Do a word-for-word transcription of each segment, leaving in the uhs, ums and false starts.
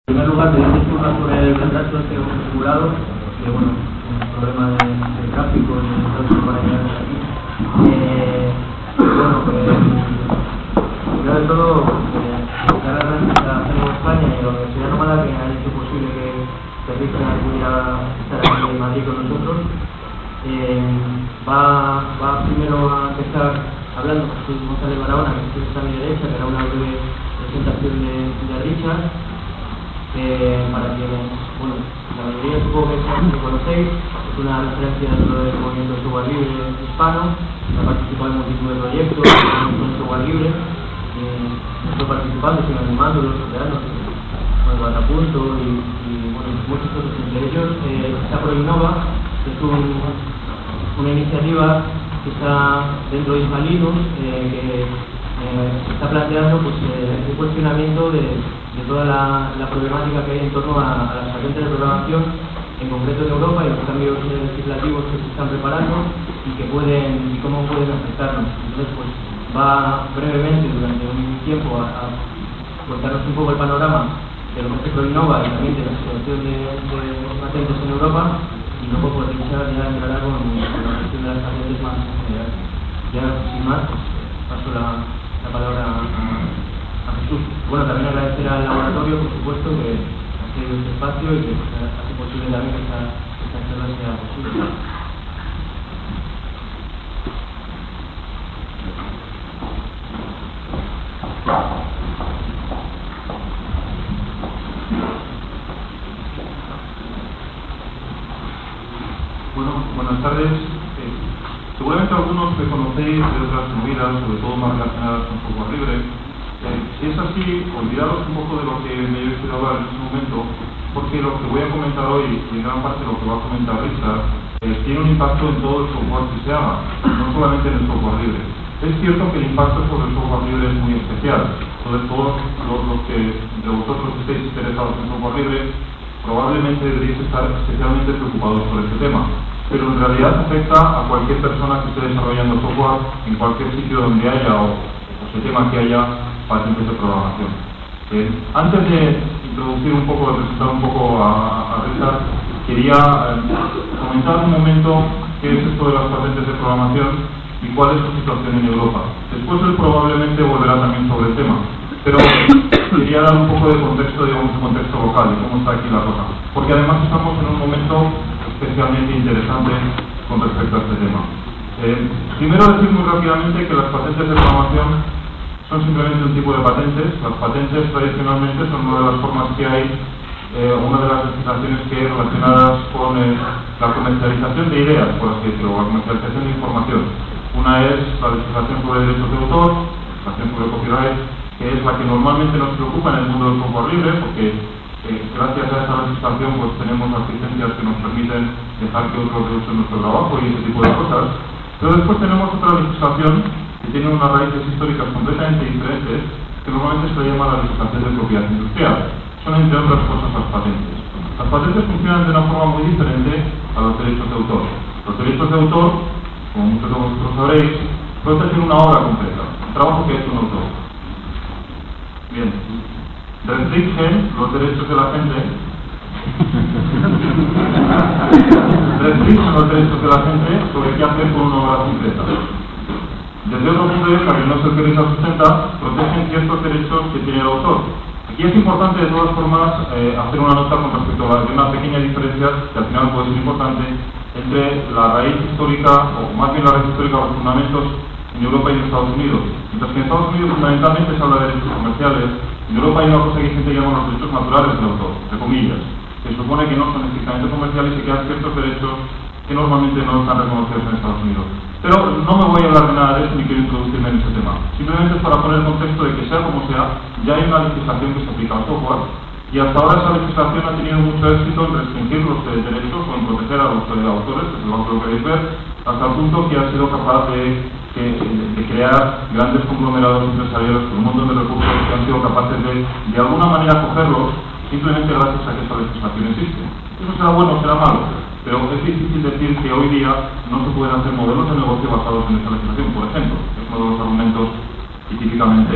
En primer lugar, te decir una sobre el retraso de este asegurado, que bueno, un problema de, de tráfico y de todo para llegar hasta aquí. Eh, bueno, pues, primero de todo, eh, dar las gracias a Hacemos España y a la Universidad Nómada que han hecho posible que se Richard pudiera estar aquí en Madrid con nosotros. Eh, va, va primero a empezar hablando Jesús González Barahona, que está a mi derecha, que era una breve presentación de, de Richard. Eh, para que, bueno, la mayoría supongo que lo conocéis, es una referencia dentro del movimiento de software libre hispano, ha participado en multitud de proyectos con el software libre, eh, no estoy participando, sino animando los veteranos con el Batapunto y, y bueno, muchos otros, entre ellos eh, está ProInnova, que es un, una iniciativa que está dentro de Isma Linux, eh, que eh, está planteando pues, eh, un cuestionamiento de de toda la, la problemática que hay en torno a, a las patentes de programación, en concreto en Europa, y los cambios legislativos que se están preparando y que pueden y cómo pueden afectarnos. Entonces, pues va brevemente durante un tiempo a, a contarnos un poco el panorama de lo que es ProInnova y también de la situación de, de patentes en Europa, y luego pues Richard ya entrará con, con la cuestión de las patentes más en general. Ya sin más, pues, paso la, la palabra a, a Jesús. Bueno, también agradecer al laboratorio, por supuesto, que ha sido este espacio y que hace posible también que esta, esta charla sea posible. Bueno, buenas tardes. Eh, seguramente algunos me conocéis de otras movidas, sobre todo más relacionadas con software libre. Eh, si es así, olvidaros un poco de lo que me he querido hablar en este momento, porque lo que voy a comentar hoy, y en gran parte lo que va a comentar Richard, eh, tiene un impacto en todo el software que se haga, no solamente en el software libre. Es cierto que el impacto sobre el software libre es muy especial. Entonces, todos los, los que de vosotros estéis interesados en software libre, probablemente deberíais estar especialmente preocupados por este tema. Pero en realidad afecta a cualquier persona que esté desarrollando software en cualquier sitio donde haya o, o se tema que haya patentes de programación. Eh, antes de introducir un poco, de presentar un poco a, a Richard, quería eh, comentar un momento qué es esto de las patentes de programación y cuál es su situación en Europa. Después él probablemente volverá también sobre el tema, pero quería dar un poco de contexto, digamos, de contexto local, de cómo está aquí la cosa, porque además estamos en un momento especialmente interesante con respecto a este tema. Eh, primero decir muy rápidamente que las patentes de programación son simplemente un tipo de patentes. Las patentes tradicionalmente son una de las formas que hay, eh, una de las legislaciones que hay relacionadas con eh, la comercialización de ideas, por así decirlo, la comercialización de información. Una es la legislación sobre derechos de autor, la legislación sobre copyright, que es la que normalmente nos preocupa en el mundo del software libre, porque eh, gracias a esa legislación pues tenemos las licencias que nos permiten dejar que otros reusen nuestro trabajo y ese tipo de cosas. Pero después tenemos otra legislación que tiene unas raíces históricas completamente diferentes, que normalmente se le llama la legislación de propiedad industrial. Son, entre otras cosas, las patentes. Las patentes funcionan de una forma muy diferente a los derechos de autor. Los derechos de autor, como muchos de vosotros sabréis, protegen una obra completa, el trabajo que es un autor. Bien, restringen los derechos de la gente restringen los derechos de la gente sobre qué hacer con una obra completa. Desde otro punto de vista, que no es el que Richard sustenta, protegen ciertos derechos que tiene el autor. Aquí es importante, de todas formas, eh, hacer una nota con respecto a una pequeña diferencia, que al final puede ser importante, entre la raíz histórica, o más bien la raíz histórica o los fundamentos en Europa y en Estados Unidos. Mientras que en Estados Unidos fundamentalmente se habla de derechos comerciales, en Europa hay una cosa que gente llama los derechos naturales del autor, entre comillas, que supone que no son estrictamente comerciales y que hay ciertos derechos que normalmente no están reconocidos en Estados Unidos. Pero no me voy a hablar de nada de eso ni quiero introducirme en ese tema. Simplemente es para poner el contexto de que, sea como sea, ya hay una legislación que se aplica al software y hasta ahora esa legislación ha tenido mucho éxito en restringir los derechos o en proteger a los autores, que es lo que queréis ver, hasta el punto que ha sido capaz de, de, de crear grandes conglomerados empresariales con un montón de recursos que han sido capaces de, de alguna manera, cogerlos simplemente gracias a que esta legislación existe. Eso será bueno o será malo, pero es difícil decir que hoy día no se pueden hacer modelos de negocio basados en esta legislación, por ejemplo. Es uno de los argumentos que típicamente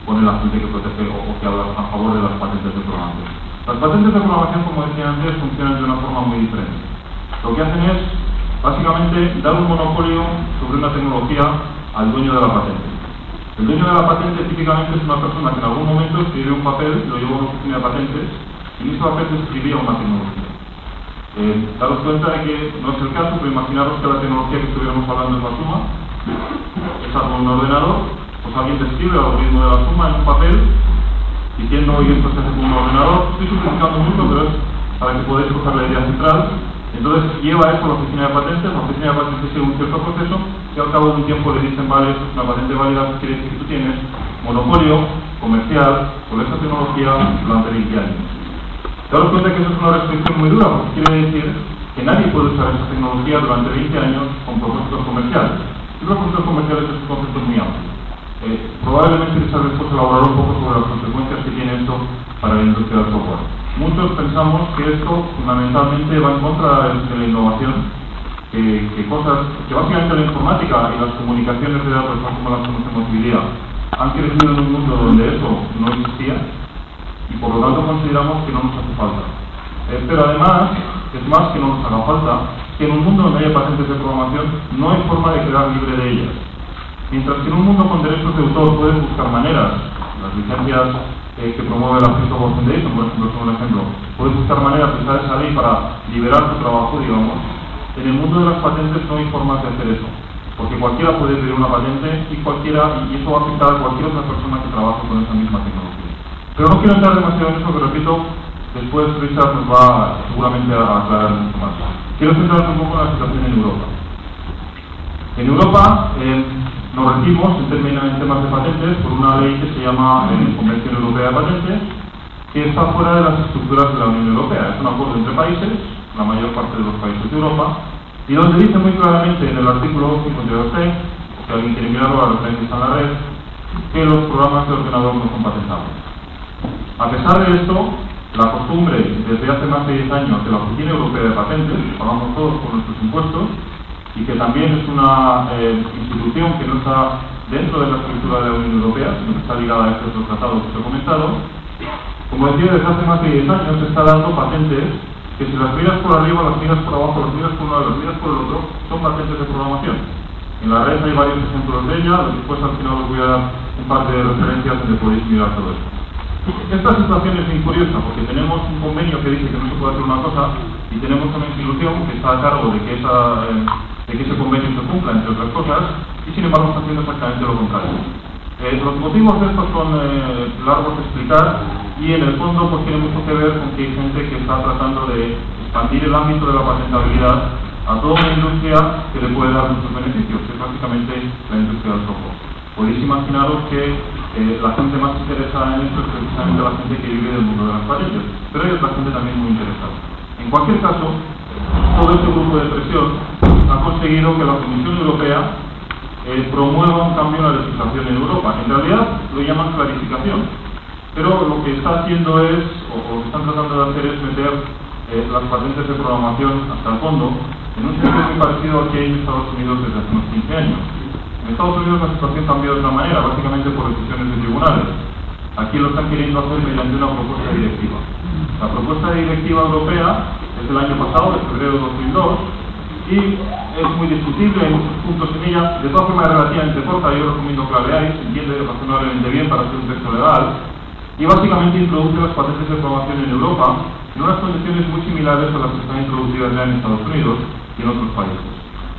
pone la gente que protege o, o que habla a favor de las patentes de programación. Las patentes de programación, como decía antes, funcionan de una forma muy diferente. Lo que hacen es, básicamente, dar un monopolio sobre una tecnología al dueño de la patente. El dueño de la patente típicamente es una persona que en algún momento escribe un papel, lo lleva a una oficina de patentes, y en ese papel describía una tecnología. Eh, daros cuenta de que no es el caso, pero imaginaros que la tecnología que estuviéramos hablando es la suma, es algo en un ordenador, pues alguien describe el algoritmo de la suma en un papel, diciendo, y esto se hace con un ordenador. Estoy simplificando mucho, pero es para que podáis coger la idea central. Entonces lleva eso a la oficina de patentes, la oficina de patentes sigue un cierto proceso, y al cabo de un tiempo le dicen, vale, esto es una patente válida, que quiere decir que tú tienes monopolio comercial sobre esa tecnología durante veinte años. Daros cuenta que eso es una restricción muy dura, porque quiere decir que nadie puede usar esa tecnología durante veinte años con propósitos comerciales. Y los propósitos comerciales es un concepto muy amplio. Eh, probablemente Richard después elaborará un poco sobre las consecuencias que tiene esto para la industria del software. Muchos pensamos que esto fundamentalmente va en contra de la innovación, que, que cosas, que básicamente la informática y las comunicaciones de datos, como las conocemos hoy día, han crecido en un mundo donde eso no existía, y por lo tanto consideramos que no nos hace falta. Eh, pero además, es más que no nos haga falta, que en un mundo donde haya patentes de programación no hay forma de quedar libre de ellas. Mientras que en un mundo con derechos de autor puedes buscar maneras, las licencias eh, que promueve la Free Software Foundation, por ejemplo, son un ejemplo, puedes buscar maneras de usar esa ley para liberar tu trabajo, digamos. En el mundo de las patentes no hay formas de hacer eso, porque cualquiera puede pedir una patente y cualquiera, y eso va a afectar a cualquier otra persona que trabaje con esa misma tecnología. Pero no quiero entrar demasiado en eso, que repito, después Richard nos va seguramente a aclarar mucho más. Quiero centrarme un poco en la situación en Europa. En Europa eh, nos regimos en, términos, en temas de patentes por una ley que se llama eh, Convención Europea de Patentes, que está fuera de las estructuras de la Unión Europea. Es un acuerdo entre países, la mayor parte de los países de Europa, y donde dice muy claramente en el artículo cincuenta y dos C, si alguien quiere mirarlo, la referencia está en la red, que los programas de ordenador no son patentables. A pesar de esto, la costumbre desde hace más de diez años de la Oficina Europea de Patentes, que pagamos todos con nuestros impuestos, y que también es una eh, institución que no está dentro de la estructura de la Unión Europea, sino que está ligada a estos dos tratados que os he comentado. Como decía, desde hace más de diez años se está dando patentes que si las miras por arriba, las miras por abajo, las miras por un lado, las miras por el otro, son patentes de programación. En la red hay varios ejemplos de ellas, después al final os voy a dar un par de referencias donde podéis mirar todo esto. Esta situación es muy curiosa porque tenemos un convenio que dice que no se puede hacer una cosa y tenemos una institución que está a cargo de que, esa, eh, de que ese convenio se cumpla, entre otras cosas, y sin embargo está haciendo exactamente lo contrario. Eh, los motivos de esto son eh, largos de explicar y en el fondo pues tiene mucho que ver con que hay gente que está tratando de expandir el ámbito de la patentabilidad a toda una industria que le puede dar muchos beneficios, que es básicamente la industria del software. Podéis imaginaros que eh, la gente más interesada en esto es precisamente la gente que vive del mundo de las patentes, pero hay otra gente también muy interesada. En cualquier caso, todo este grupo de presión ha conseguido que la Comisión Europea eh, promueva un cambio en la legislación en Europa. En realidad lo llaman clarificación, pero lo que está haciendo es, o, o lo que están tratando de hacer es meter eh, las patentes de programación hasta el fondo, en un sentido muy parecido al que hay en Estados Unidos desde hace unos quince años. En Estados Unidos la situación cambió de otra manera, básicamente por decisiones de tribunales. Aquí lo están queriendo hacer mediante una propuesta directiva. La propuesta de directiva europea es del año pasado, de febrero de dos mil dos, y es muy discutible, hay muchos puntos en ella. De todas formas es relativamente corta, yo recomiendo que la leáis, se entiende razonablemente bien para hacer un texto legal. Y básicamente introduce las patentes de programación en Europa en unas condiciones muy similares a las que están introducidas ya en Estados Unidos y en otros países.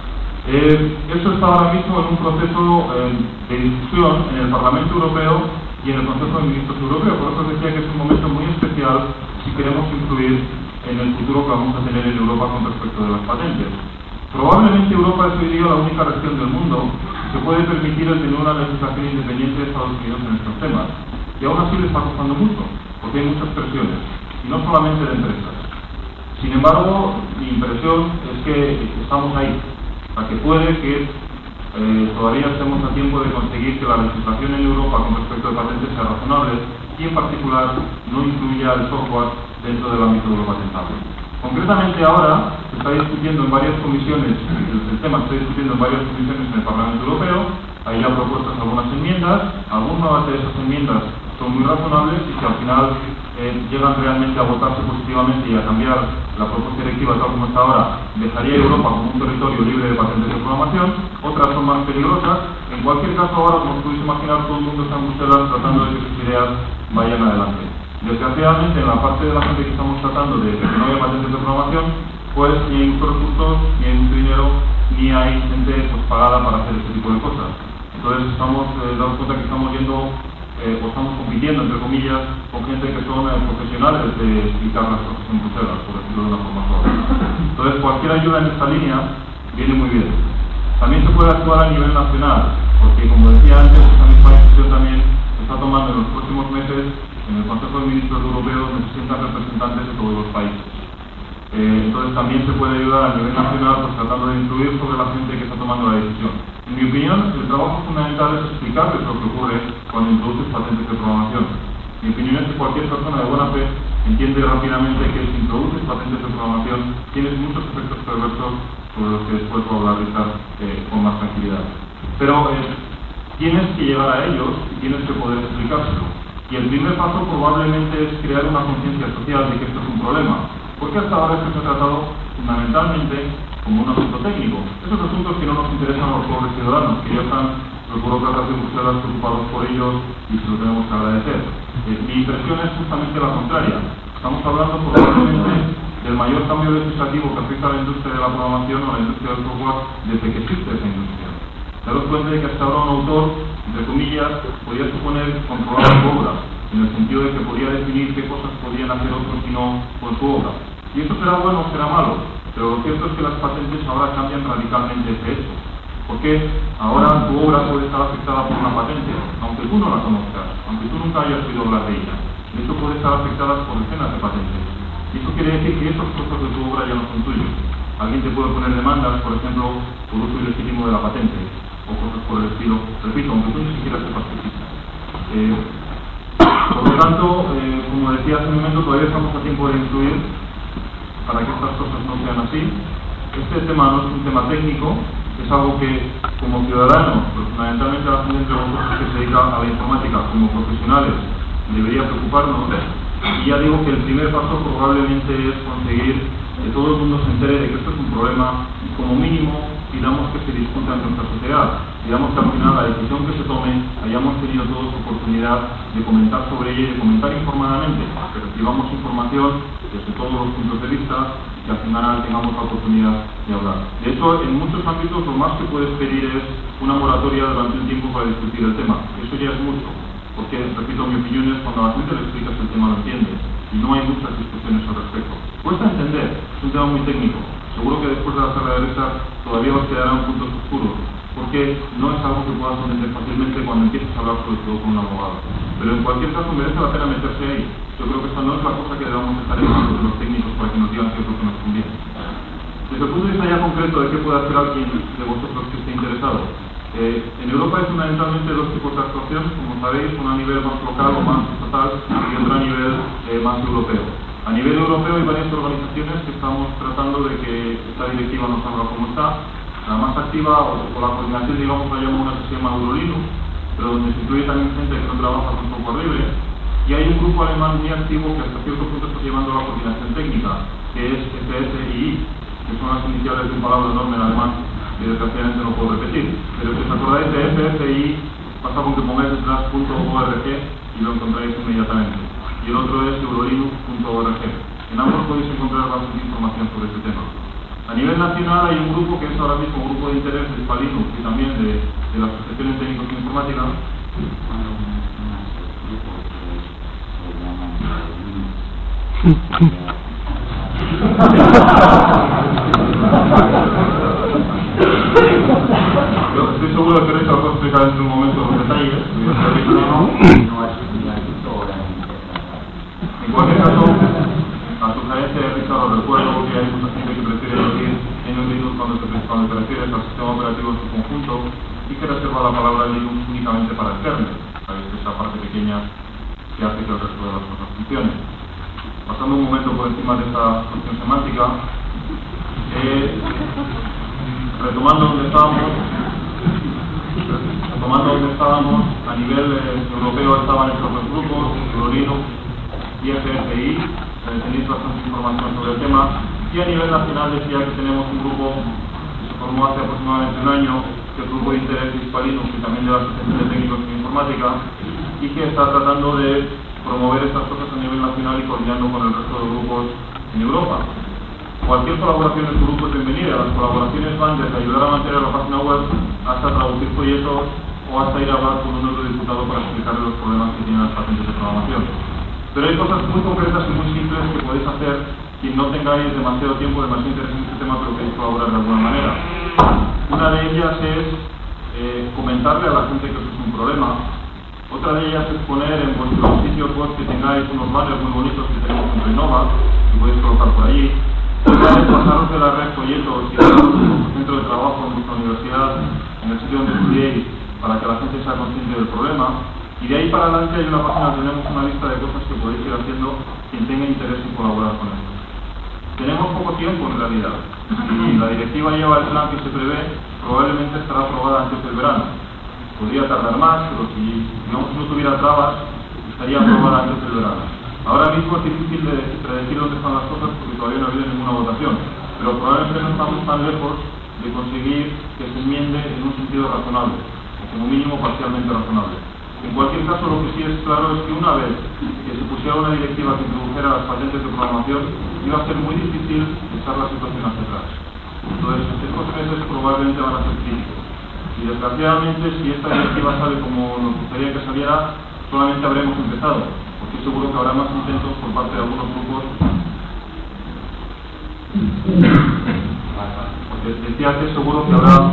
Eh, eso está ahora mismo en un proceso eh, de discusión en el Parlamento Europeo y en el Consejo de Ministros Europeo. Por eso os decía que es un momento muy especial si queremos influir en el futuro que vamos a tener en Europa con respecto de las patentes. Probablemente Europa es hoy día la única región del mundo que puede permitir el tener una legislación independiente de Estados Unidos en estos temas. Y aún así le está costando mucho, porque hay muchas presiones, y no solamente de empresas. Sin embargo, mi impresión es que estamos ahí. O sea, que puede que eh, todavía estemos a tiempo de conseguir que la legislación en Europa con respecto de patentes sea razonable y en particular no incluya el software dentro del ámbito de lo patentable. Concretamente ahora se está discutiendo en varias comisiones, el, el tema se está discutiendo en varias comisiones en el Parlamento Europeo hay ya propuestas algunas enmiendas, algunas de esas enmiendas son muy razonables y que al final eh, llegan realmente a votarse positivamente y a cambiar la propuesta directiva tal como está ahora, dejaría Europa como un territorio libre de patentes de programación. Otras son más peligrosas. En cualquier caso, ahora, como os podéis imaginar, todo el mundo está en Bruselas tratando de que sus ideas vayan adelante. Desgraciadamente, en la parte de la gente que estamos tratando de que no haya patentes de programación, pues ni hay muchos recursos, ni hay mucho dinero, ni hay gente pues, pagada para hacer este tipo de cosas. Entonces estamos eh, dando cuenta que estamos yendo eh, o estamos compitiendo, entre comillas, con gente que son eh, profesionales de explicar las cosas en Bruselas, por decirlo de una forma suave. Entonces cualquier ayuda en esta línea viene muy bien. También se puede actuar a nivel nacional, porque como decía antes, esta misma decisión también está tomando en los próximos meses en el Consejo de Ministros Europeos donde se sientan representantes de todos los países. Eh, entonces también se puede ayudar a nivel nacional pues, tratando de influir sobre la gente que está tomando la decisión. En mi opinión, el trabajo fundamental es explicarles lo que ocurre cuando introduces patentes de programación. Mi opinión es que cualquier persona de buena fe entiende rápidamente que si introduces patentes de programación tienes muchos efectos perversos sobre los que después puedo hablar eh, con más tranquilidad. Pero eh, tienes que llegar a ellos y tienes que poder explicárselo. Y el primer paso probablemente es crear una conciencia social de que esto es un problema. Porque hasta ahora esto se ha tratado fundamentalmente como un asunto técnico. Esos asuntos que no nos interesan a los pobres ciudadanos, que ya están los burócratas de Bruselas preocupados por ellos y se lo tenemos que agradecer. Eh, mi impresión es justamente la contraria. Estamos hablando probablemente del mayor cambio legislativo que afecta a la industria de la programación o a la industria del software desde que existe esa industria. Daros cuenta de que hasta ahora un autor, entre comillas, podía suponer controlar su obra, en el sentido de que podía definir qué cosas podían hacer otros y no con su obra. Y esto será bueno o será malo, pero lo cierto es que las patentes ahora cambian radicalmente ese hecho. Porque ahora tu obra puede estar afectada por una patente, aunque tú no la conozcas, aunque tú nunca hayas oído hablar de ella. De hecho, puede estar afectada por decenas de patentes. Y eso quiere decir que esos trozos de tu obra ya no son tuyos. Alguien te puede poner demandas, por ejemplo, por uso ilegítimo de la patente, o cosas por el estilo. Repito, aunque tú ni siquiera sepas que existe. Eh, por lo tanto, eh, como decía hace un momento, todavía estamos a tiempo de influir para que estas cosas no sean así. Este tema no es un tema técnico, es algo que como ciudadanos, pero fundamentalmente la gente entre vosotros que se dedica a la informática como profesionales, debería preocuparnos. Y ya digo que el primer paso probablemente es conseguir que todo el mundo se entere de que esto es un problema y como mínimo pidamos que se discuta en nuestra sociedad. Digamos que al final la decisión que se tome hayamos tenido todos oportunidad de comentar sobre ella y de comentar informadamente, que recibamos información desde todos los puntos de vista y al final tengamos la oportunidad de hablar. De hecho, en muchos ámbitos lo más que puedes pedir es una moratoria durante un tiempo para discutir el tema. Eso ya es mucho, porque, repito, mi opinión es cuando a la gente le explicas el tema lo entiende y no hay muchas discusiones al respecto. Cuesta entender, es un tema muy técnico. Seguro que después de la sala de derecha todavía os quedarán puntos oscuros, porque no es algo que puedas entender fácilmente cuando empieces a hablar sobre todo con un abogado. Pero en cualquier caso merece la pena meterse ahí. Yo creo que esta no es la cosa que debamos estar en manos de los técnicos para que nos digan qué es lo que nos conviene. Desde el punto de vista ya concreto de qué puede hacer alguien de vosotros que esté interesado, eh, en Europa hay fundamentalmente dos tipos de actuación, como sabéis, una a nivel más local o más estatal y otra a nivel eh, más europeo. A nivel europeo hay varias organizaciones que estamos tratando de que esta directiva no salga como está. La más activa, o, o la coordinación, digamos, la llama una que se llama Eurolinux, pero donde se incluye también gente que no trabaja con software libre. Y hay un grupo alemán muy activo que hasta cierto punto está llevando la coordinación técnica, que es F S I I, que son las iniciales de un palabra enorme en alemán, que desgraciadamente no puedo repetir. Pero si os acordáis de F S I I, basta con que pongáis detrás .org y lo encontráis inmediatamente. Y el otro es eurolinux punto org. En ambos podéis encontrar bastante información sobre este tema. A nivel nacional hay un grupo que es ahora mismo un grupo de interés de Spalinux y también de, de las asociaciones técnicos de informática. Yo estoy seguro de que Richard puede explicar en un momento los detalles. En cualquier caso, a sugerencia de Richard os recuerdo que hay mucha gente que prefiere decir en un Linux cuando te, cuando te refieres al sistema operativo en su conjunto y que reserva la palabra Linux únicamente para el kernel, sabéis, esa parte pequeña que hace que el resto de las cosas funcione. Pasando un momento por encima de esta cuestión semántica, eh, retomando donde estábamos, Tomando donde estábamos, a nivel eh, europeo estaban estos dos grupos, Eurolino y F F I, eh, tenéis bastante información sobre el tema, y a nivel nacional decía que tenemos un grupo que se formó hace aproximadamente un año, que es el Grupo de Interés Hispalino, que también de la Asociación de Técnicos en Informática, y que está tratando de promover estas cosas a nivel nacional y coordinando con el resto de grupos en Europa. Cualquier colaboración en tu grupo es bienvenida. Las colaboraciones van desde ayudar a mantener la página web hasta traducir folletos o hasta ir a hablar con un eurodiputado para explicarle los problemas que tienen las patentes de programación. Pero hay cosas muy concretas y muy simples que podéis hacer si no tengáis demasiado tiempo, demasiado interés en este tema, pero queréis colaborar de alguna manera. Una de ellas es eh, comentarle a la gente que eso es un problema. Otra de ellas es poner en vuestros sitios web que tengáis unos banners muy bonitos que tenemos en Renova, que podéis colocar por allí. Otra es pasaros de la red folletos y daros en vuestro centro de trabajo, en vuestra universidad, en el sitio donde estudiéis, para que la gente sea consciente del problema. Y de ahí para adelante hay una página donde tenemos una lista de cosas que podéis ir haciendo quien tenga interés en colaborar con esto. Tenemos poco tiempo en realidad. Si la directiva lleva el plan que se prevé, probablemente estará aprobada antes del verano. Podría tardar más, pero si digamos, no tuviera trabas, estaría aprobada antes del verano. Ahora mismo es difícil de predecir dónde están las cosas porque todavía no ha habido ninguna votación, pero probablemente no estamos tan lejos de conseguir que se enmiende en un sentido razonable, o como mínimo parcialmente razonable. En cualquier caso, lo que sí es claro es que una vez que se pusiera una directiva que introdujera las patentes de programación, iba a ser muy difícil echar la situación hacia atrás. Entonces, estos meses probablemente van a ser críticos. Y desgraciadamente, si esta directiva sale como nos gustaría que saliera, solamente habremos empezado, porque seguro que habrá más intentos por parte de algunos grupos. Porque decía que seguro que habrá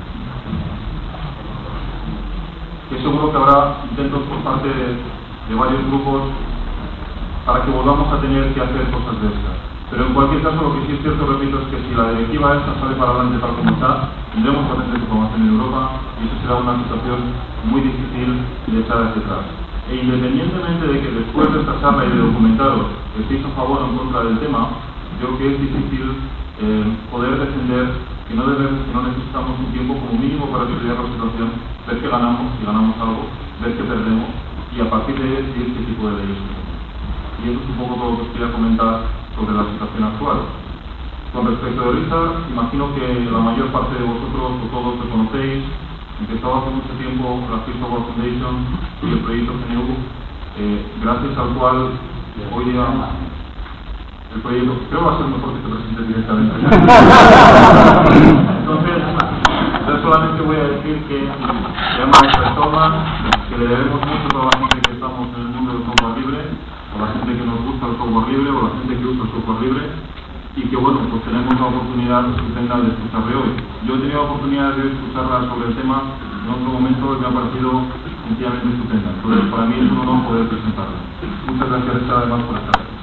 que seguro que habrá intentos por parte de, de varios grupos para que volvamos a tener que hacer cosas de estas. Pero en cualquier caso, lo que sí es cierto, repito, es que si la directiva esta sale para adelante tal como está, tendremos patentes de programación en Europa y eso será una situación muy difícil de echar hacia atrás. E independientemente de que después de esta charla y de documentaros estéis a favor o en contra del tema, yo creo que es difícil eh, poder defender que no debemos, que no necesitamos un tiempo como mínimo para estudiar la situación, ver que ganamos, si ganamos algo, ver que perdemos y a partir de ahí decidir qué tipo de leyes tenemos. Y eso es un poco todo lo que os quería comentar sobre la situación actual. Con respecto de Richard, imagino que la mayor parte de vosotros o todos lo conocéis. Empezó hace mucho tiempo la Free Software Foundation y el proyecto G N U, eh, gracias al cual hoy día el proyecto, creo que va a ser mejor que te presentes directamente. Entonces, yo solamente voy a decir que se llama Richard Stallman, que le debemos mucho a toda la gente que estamos en el mundo del software libre, o la gente que nos gusta el software libre, o la gente que usa el software libre, y que bueno, pues tenemos la oportunidad estupenda de escucharle hoy. Yo he tenido la oportunidad de escucharla sobre el tema en otro momento y me ha parecido sencillamente estupenda. Entonces, para mí es un honor poder presentarla. Muchas gracias además por estar aquí.